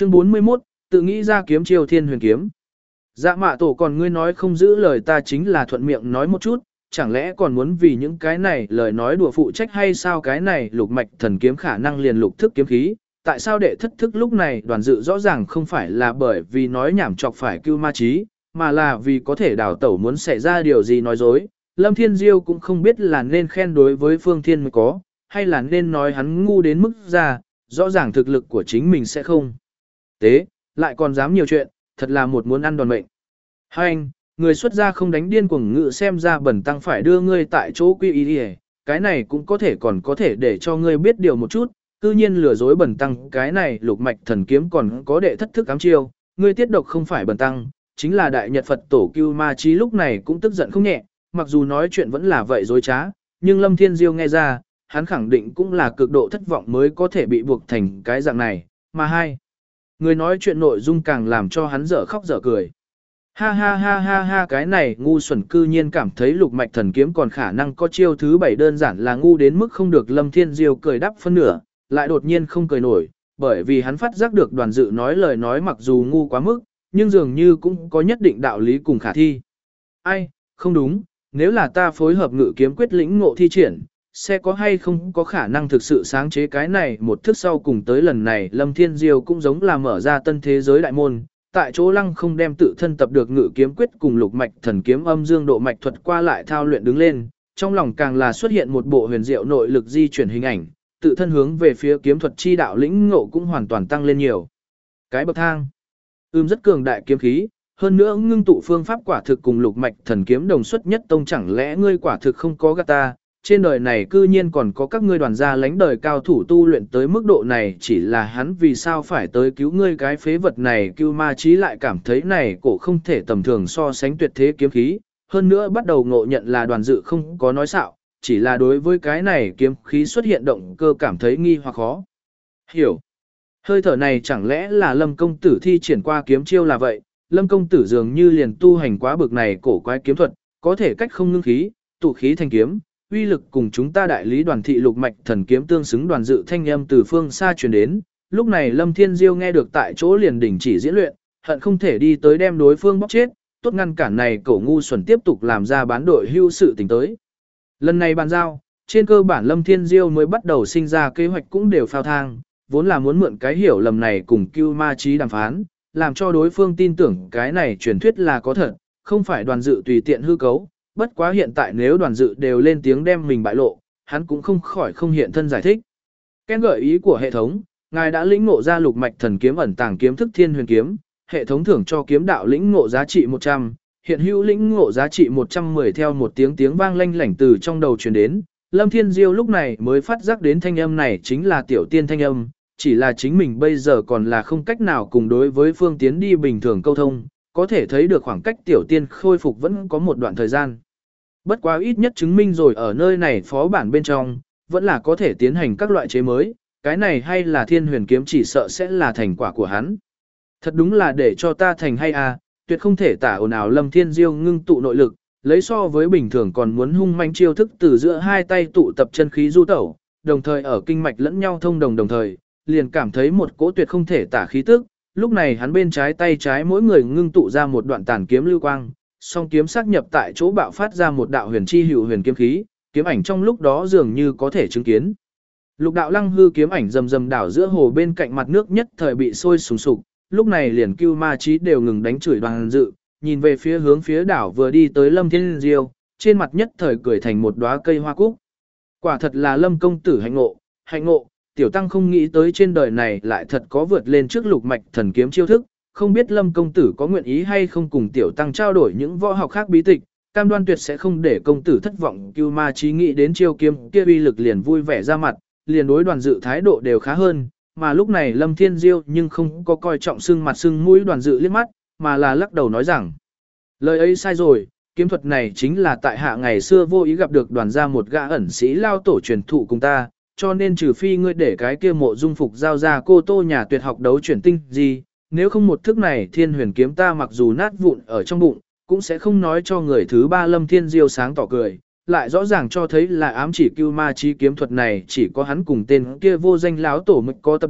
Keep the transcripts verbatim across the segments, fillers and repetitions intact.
Chương bốn mươi mốt, tự nghĩ ra kiếm chiêu thiên huyền kiếm. Dạ mạ tổ còn ngươi nói không giữ lời ta chính là thuận miệng nói một chút, chẳng lẽ còn muốn vì những cái này lời nói đùa phụ trách hay sao cái này lục mạch thần kiếm khả năng liền lục thức kiếm khí, tại sao đệ thất thức lúc này đoàn dự rõ ràng không phải là bởi vì nói nhảm chọc phải cưu ma trí, mà là vì có thể đào tẩu muốn xảy ra điều gì nói dối. Lâm Thiên Diêu cũng không biết là nên khen đối với Phương Thiên mới có, hay là nên nói hắn ngu đến mức ra, rõ ràng thực lực của chính mình sẽ không. Tế, lại còn dám nhiều chuyện, thật là một muốn ăn đòn mệnh. Hai anh, người xuất gia không đánh điên cuồng ngự xem ra bẩn tăng phải đưa ngươi tại chỗ quy y đi, cái này cũng có thể còn có thể để cho ngươi biết điều một chút, cư nhiên lừa dối bẩn tăng cái này lục mạch thần kiếm còn có đệ thất thức ám chiêu, ngươi tiết độc không phải bẩn tăng, chính là đại nhật Phật tổ Cưu Ma Chí lúc này cũng tức giận không nhẹ, mặc dù nói chuyện vẫn là vậy dối trá, nhưng Lâm Thiên Diêu nghe ra, hắn khẳng định cũng là cực độ thất vọng mới có thể bị buộc thành cái dạng này, mà hai. Người nói chuyện nội dung càng làm cho hắn dở khóc dở cười. Ha ha ha ha ha cái này ngu xuẩn cư nhiên cảm thấy lục mạch thần kiếm còn khả năng có chiêu thứ bảy đơn giản là ngu đến mức không được Lâm Thiên Diêu cười đắp phân nửa, lại đột nhiên không cười nổi, bởi vì hắn phát giác được đoàn dự nói lời nói mặc dù ngu quá mức, nhưng dường như cũng có nhất định đạo lý cùng khả thi. Ai, không đúng, nếu là ta phối hợp ngự kiếm quyết lĩnh ngộ thi triển, sẽ có hay không có khả năng thực sự sáng chế cái này một thức sau cùng tới lần này Lâm Thiên Diêu cũng giống là mở ra tân thế giới đại môn, tại chỗ lăng không đem tự thân tập được ngự kiếm quyết cùng lục mạch thần kiếm âm dương độ mạch thuật qua lại thao luyện đứng lên, trong lòng càng là xuất hiện một bộ huyền diệu nội lực di chuyển hình ảnh, tự thân hướng về phía kiếm thuật chi đạo lĩnh ngộ cũng hoàn toàn tăng lên nhiều. Cái bậc thang, ưm rất cường đại kiếm khí, hơn nữa ngưng tụ phương pháp quả thực cùng lục mạch thần kiếm đồng xuất nhất tông chẳng lẽ ngươi quả thực không có gạt ta, trên đời này cư nhiên còn có các ngươi đoàn gia lãnh đời cao thủ tu luyện tới mức độ này chỉ là hắn vì sao phải tới cứu ngươi cái phế vật này Cưu Ma Chí lại cảm thấy này cổ không thể tầm thường so sánh tuyệt thế kiếm khí, hơn nữa bắt đầu ngộ nhận là đoàn dự không có nói xạo, chỉ là đối với cái này kiếm khí xuất hiện động cơ cảm thấy nghi hoặc khó hiểu. Hơi thở này chẳng lẽ là Lâm công tử thi triển qua kiếm chiêu là vậy, Lâm công tử dường như liền tu hành quá bực này cổ quái kiếm thuật, có thể cách không ngưng khí, tụ khí thành kiếm. Uy lực cùng chúng ta đại lý đoàn thị lục mạch thần kiếm tương xứng đoàn dự thanh âm từ phương xa truyền đến, lúc này Lâm Thiên Diêu nghe được tại chỗ liền đình chỉ diễn luyện, hận không thể đi tới đem đối phương bóc chết, tốt ngăn cản này cậu ngu xuẩn tiếp tục làm ra bán đội hưu sự tình tới. Lần này bàn giao, trên cơ bản Lâm Thiên Diêu mới bắt đầu sinh ra kế hoạch cũng đều phao thang, vốn là muốn mượn cái hiểu lầm này cùng Cưu Ma Chí đàm phán, làm cho đối phương tin tưởng cái này truyền thuyết là có thật, không phải đoàn dự tùy tiện hư cấu. Bất quá hiện tại nếu đoàn dự đều lên tiếng đem mình bại lộ, hắn cũng không khỏi không hiện thân giải thích. Ken gợi ý của hệ thống, ngài đã lĩnh ngộ ra lục mạch thần kiếm ẩn tàng kiếm thức thiên huyền kiếm, hệ thống thưởng cho kiếm đạo lĩnh ngộ giá trị một trăm, hiện hữu lĩnh ngộ giá trị một trăm mười theo một tiếng tiếng vang lanh lảnh từ trong đầu truyền đến. Lâm Thiên Diêu lúc này mới phát giác đến thanh âm này chính là tiểu tiên thanh âm, chỉ là chính mình bây giờ còn là không cách nào cùng đối với phương tiến đi bình thường câu thông. Có thể thấy được khoảng cách tiểu tiên khôi phục vẫn có một đoạn thời gian. Bất quá ít nhất chứng minh rồi ở nơi này phó bản bên trong, vẫn là có thể tiến hành các loại chế mới, cái này hay là thiên huyền kiếm chỉ sợ sẽ là thành quả của hắn. Thật đúng là để cho ta thành hay à, tuyệt không thể tả ồn ào Lâm Thiên Diêu ngưng tụ nội lực, lấy so với bình thường còn muốn hung manh chiêu thức từ giữa hai tay tụ tập chân khí du tẩu, đồng thời ở kinh mạch lẫn nhau thông đồng đồng thời, liền cảm thấy một cỗ tuyệt không thể tả khí tức. Lúc này hắn bên trái tay trái mỗi người ngưng tụ ra một đoạn tàn kiếm lưu quang, song kiếm sắc nhập tại chỗ bạo phát ra một đạo huyền chi hữu huyền kiếm khí, kiếm ảnh trong lúc đó dường như có thể chứng kiến. Lục đạo lăng hư kiếm ảnh rầm rầm đảo giữa hồ bên cạnh mặt nước nhất thời bị sôi sùng sục, lúc này liền Cưu Ma Chí đều ngừng đánh chửi đoàn dự, nhìn về phía hướng phía đảo vừa đi tới Lâm Thiên Diêu, trên mặt nhất thời cười thành một đóa cây hoa cúc. Quả thật là Lâm công tử hạnh ngộ, hạnh ngộ. Tiểu tăng không nghĩ tới trên đời này lại thật có vượt lên trước lục mạch thần kiếm chiêu thức, không biết Lâm công tử có nguyện ý hay không cùng tiểu tăng trao đổi những võ học khác bí tịch, cam đoan tuyệt sẽ không để công tử thất vọng. Cưu Ma Chí nghĩ đến chiêu kiếm kia uy lực liền vui vẻ ra mặt, liền đối đoàn dự thái độ đều khá hơn, mà lúc này Lâm Thiên Diêu nhưng không có coi trọng sưng mặt sưng mũi đoàn dự liếc mắt, mà là lắc đầu nói rằng, lời ấy sai rồi, kiếm thuật này chính là tại hạ ngày xưa vô ý gặp được đoàn gia một gã ẩn sĩ lao tổ truyền thụ cùng ta. Cho nên trừ phi ngươi để cái kia mộ dung phục giao ra cô tô nhà tuyệt học đấu chuyển tinh gì, nếu không một thức này thiên huyền kiếm ta mặc dù nát vụn ở trong bụng, cũng sẽ không nói cho người thứ ba. Lâm Thiên Diêu sáng tỏ cười, lại rõ ràng cho thấy là ám chỉ Cưu Ma Chí kiếm thuật này chỉ có hắn cùng tên kia vô danh láo tổ mới có tập được,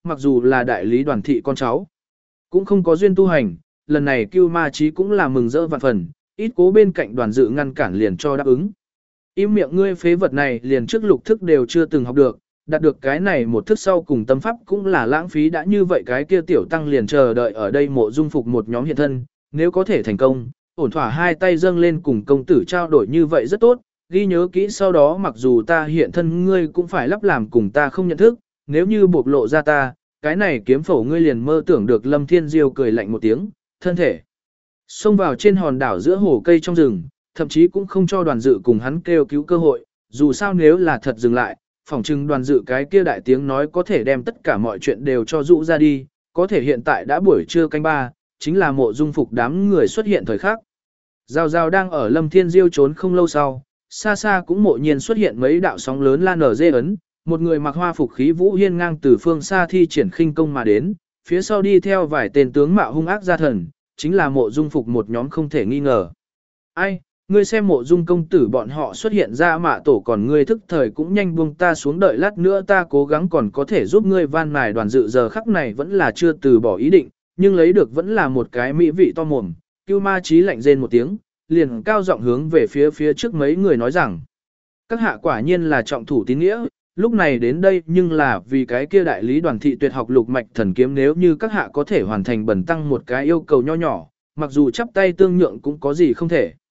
mặc dù là đại lý đoàn thị con cháu, cũng không có duyên tu hành, lần này Cưu Ma Chí cũng là mừng rỡ vạn phần, ít cố bên cạnh đoàn dự ngăn cản liền cho đáp ứng. Im miệng ngươi phế vật này liền trước lục thức đều chưa từng học được, đạt được cái này một thức sau cùng tâm pháp cũng là lãng phí đã như vậy cái kia tiểu tăng liền chờ đợi ở đây Mộ Dung Phục một nhóm hiện thân, nếu có thể thành công, ổn thỏa hai tay dâng lên cùng công tử trao đổi như vậy rất tốt, ghi nhớ kỹ sau đó mặc dù ta hiện thân ngươi cũng phải lắp làm cùng ta không nhận thức, nếu như bộc lộ ra ta, cái này kiếm phổ ngươi liền mơ tưởng được. Lâm Thiên Diêu cười lạnh một tiếng, thân thể xông vào trên hòn đảo giữa hồ cây trong rừng, thậm chí cũng không cho đoàn dự cùng hắn kêu cứu cơ hội, dù sao nếu là thật dừng lại, phỏng chừng đoàn dự cái kia đại tiếng nói có thể đem tất cả mọi chuyện đều cho dụ ra đi, có thể hiện tại đã buổi trưa canh ba, chính là Mộ Dung Phục đám người xuất hiện thời khắc. Giao Giao đang ở Lâm Thiên Diêu trốn không lâu sau, xa xa cũng mộ nhiên xuất hiện mấy đạo sóng lớn lan ở dê ấn, một người mặc hoa phục khí vũ hiên ngang từ phương xa thi triển khinh công mà đến, phía sau đi theo vài tên tướng mạo hung ác gia thần, chính là Mộ Dung Phục một nhóm không thể nghi ngờ. Ai, ngươi xem Mộ Dung công tử bọn họ xuất hiện ra mạ tổ còn ngươi thức thời cũng nhanh buông ta xuống đợi lát nữa ta cố gắng còn có thể giúp ngươi van mài đoàn dự giờ khắc này vẫn là chưa từ bỏ ý định, nhưng lấy được vẫn là một cái mỹ vị to mồm. Cưu Ma Chí lạnh rên một tiếng, liền cao giọng hướng về phía phía trước mấy người nói rằng, các hạ quả nhiên là trọng thủ tín nghĩa, lúc này đến đây nhưng là vì cái kia đại lý đoàn thị tuyệt học lục mạch thần kiếm, nếu như các hạ có thể hoàn thành bần tăng một cái yêu cầu nho nhỏ, mặc dù chắp tay tương nhượng cũng có gì không thể.